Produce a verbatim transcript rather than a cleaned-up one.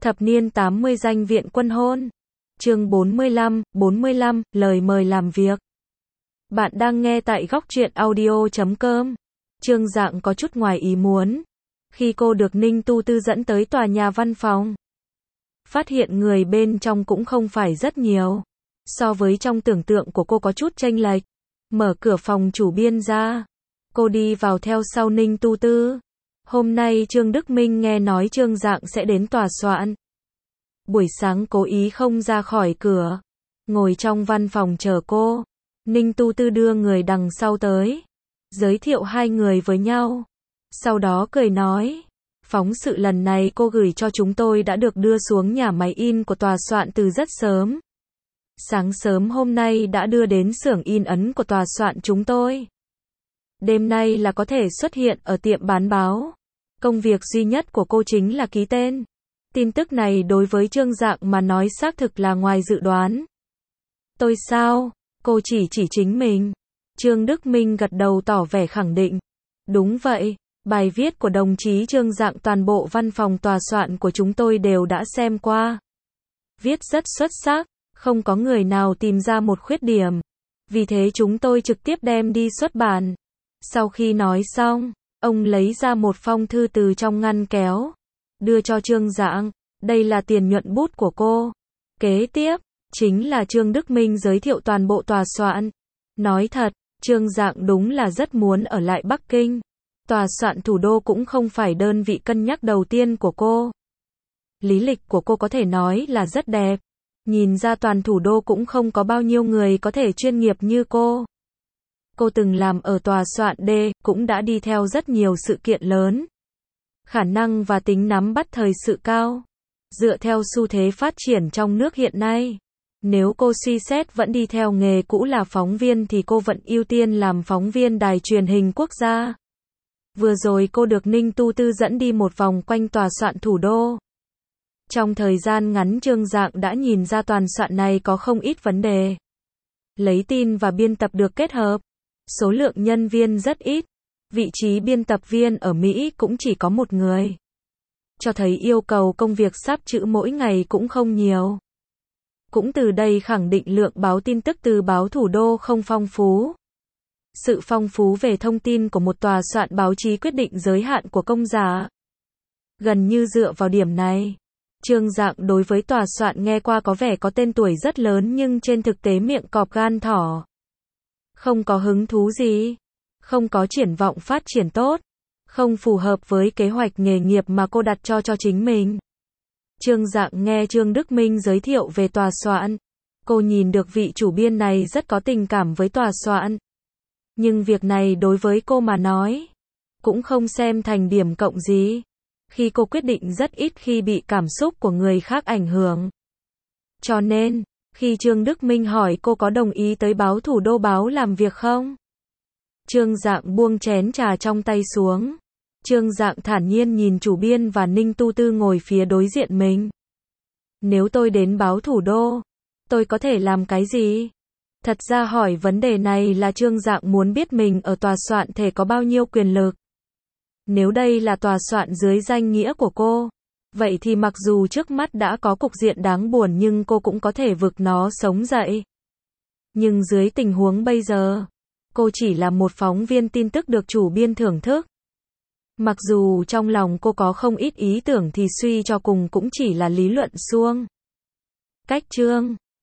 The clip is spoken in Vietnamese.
Thập niên tám mươi danh viện quân hôn. Chương bốn mươi lăm, bốn mươi lăm, lời mời làm việc. Bạn đang nghe tại góc truyện audio chấm com. Trương Dạng có chút ngoài ý muốn. Khi cô được Ninh Tu Tư dẫn tới tòa nhà văn phòng, phát hiện người bên trong cũng không phải rất nhiều. So với trong tưởng tượng của cô có chút chênh lệch. Mở cửa phòng chủ biên ra. Cô đi vào theo sau Ninh Tu Tư. Hôm nay Trương Đức Minh nghe nói Trương Dạng sẽ đến tòa soạn. Buổi sáng cố ý không ra khỏi cửa. Ngồi trong văn phòng chờ cô. Ninh Tu Tư đưa người đằng sau tới. Giới thiệu hai người với nhau. Sau đó cười nói. Phóng sự lần này cô gửi cho chúng tôi đã được đưa xuống nhà máy in của tòa soạn từ rất sớm. Sáng sớm hôm nay đã đưa đến xưởng in ấn của tòa soạn chúng tôi. Đêm nay là có thể xuất hiện ở tiệm bán báo. Công việc duy nhất của cô chính là ký tên. Tin tức này đối với Trương Dạng mà nói xác thực là ngoài dự đoán. Tôi sao? Cô chỉ chỉ chính mình. Trương Đức Minh gật đầu tỏ vẻ khẳng định. Đúng vậy, bài viết của đồng chí Trương Dạng toàn bộ văn phòng tòa soạn của chúng tôi đều đã xem qua. Viết rất xuất sắc, không có người nào tìm ra một khuyết điểm. Vì thế chúng tôi trực tiếp đem đi xuất bản. Sau khi nói xong, ông lấy ra một phong thư từ trong ngăn kéo. Đưa cho Trương Dạng, đây là tiền nhuận bút của cô. Kế tiếp, chính là Trương Đức Minh giới thiệu toàn bộ tòa soạn. Nói thật, Trương Dạng đúng là rất muốn ở lại Bắc Kinh. Tòa soạn thủ đô cũng không phải đơn vị cân nhắc đầu tiên của cô. Lý lịch của cô có thể nói là rất đẹp. Nhìn ra toàn thủ đô cũng không có bao nhiêu người có thể chuyên nghiệp như cô. Cô từng làm ở tòa soạn D, cũng đã đi theo rất nhiều sự kiện lớn. Khả năng và tính nắm bắt thời sự cao. Dựa theo xu thế phát triển trong nước hiện nay, nếu cô suy xét vẫn đi theo nghề cũ là phóng viên thì cô vẫn ưu tiên làm phóng viên đài truyền hình quốc gia. Vừa rồi cô được Ninh Tu Tư dẫn đi một vòng quanh tòa soạn thủ đô. Trong thời gian ngắn Trương Dạng đã nhìn ra toàn soạn này có không ít vấn đề. Lấy tin và biên tập được kết hợp. Số lượng nhân viên rất ít. Vị trí biên tập viên ở Mỹ cũng chỉ có một người. Cho thấy yêu cầu công việc sắp chữ mỗi ngày cũng không nhiều. Cũng từ đây khẳng định lượng báo tin tức từ báo thủ đô không phong phú. Sự phong phú về thông tin của một tòa soạn báo chí quyết định giới hạn của công giả. Gần như dựa vào điểm này, Trương Dạng đối với tòa soạn nghe qua có vẻ có tên tuổi rất lớn nhưng trên thực tế miệng cọp gan thỏ. Không có hứng thú gì. Không có triển vọng phát triển tốt. Không phù hợp với kế hoạch nghề nghiệp mà cô đặt cho cho chính mình. Trương Dạng nghe Trương Đức Minh giới thiệu về tòa soạn. Cô nhìn được vị chủ biên này rất có tình cảm với tòa soạn. Nhưng việc này đối với cô mà nói, cũng không xem thành điểm cộng gì. Khi cô quyết định rất ít khi bị cảm xúc của người khác ảnh hưởng. Cho nên, khi Trương Đức Minh hỏi cô có đồng ý tới báo thủ đô báo làm việc không? Trương Dạng buông chén trà trong tay xuống. Trương Dạng thản nhiên nhìn chủ biên và Ninh Tu Tư ngồi phía đối diện mình. Nếu tôi đến báo thủ đô, tôi có thể làm cái gì? Thật ra hỏi vấn đề này là Trương Dạng muốn biết mình ở tòa soạn thể có bao nhiêu quyền lực. Nếu đây là tòa soạn dưới danh nghĩa của cô, vậy thì mặc dù trước mắt đã có cục diện đáng buồn nhưng cô cũng có thể vực nó sống dậy. Nhưng dưới tình huống bây giờ, cô chỉ là một phóng viên tin tức được chủ biên thưởng thức. Mặc dù trong lòng cô có không ít ý tưởng thì suy cho cùng cũng chỉ là lý luận suông. Cách Trương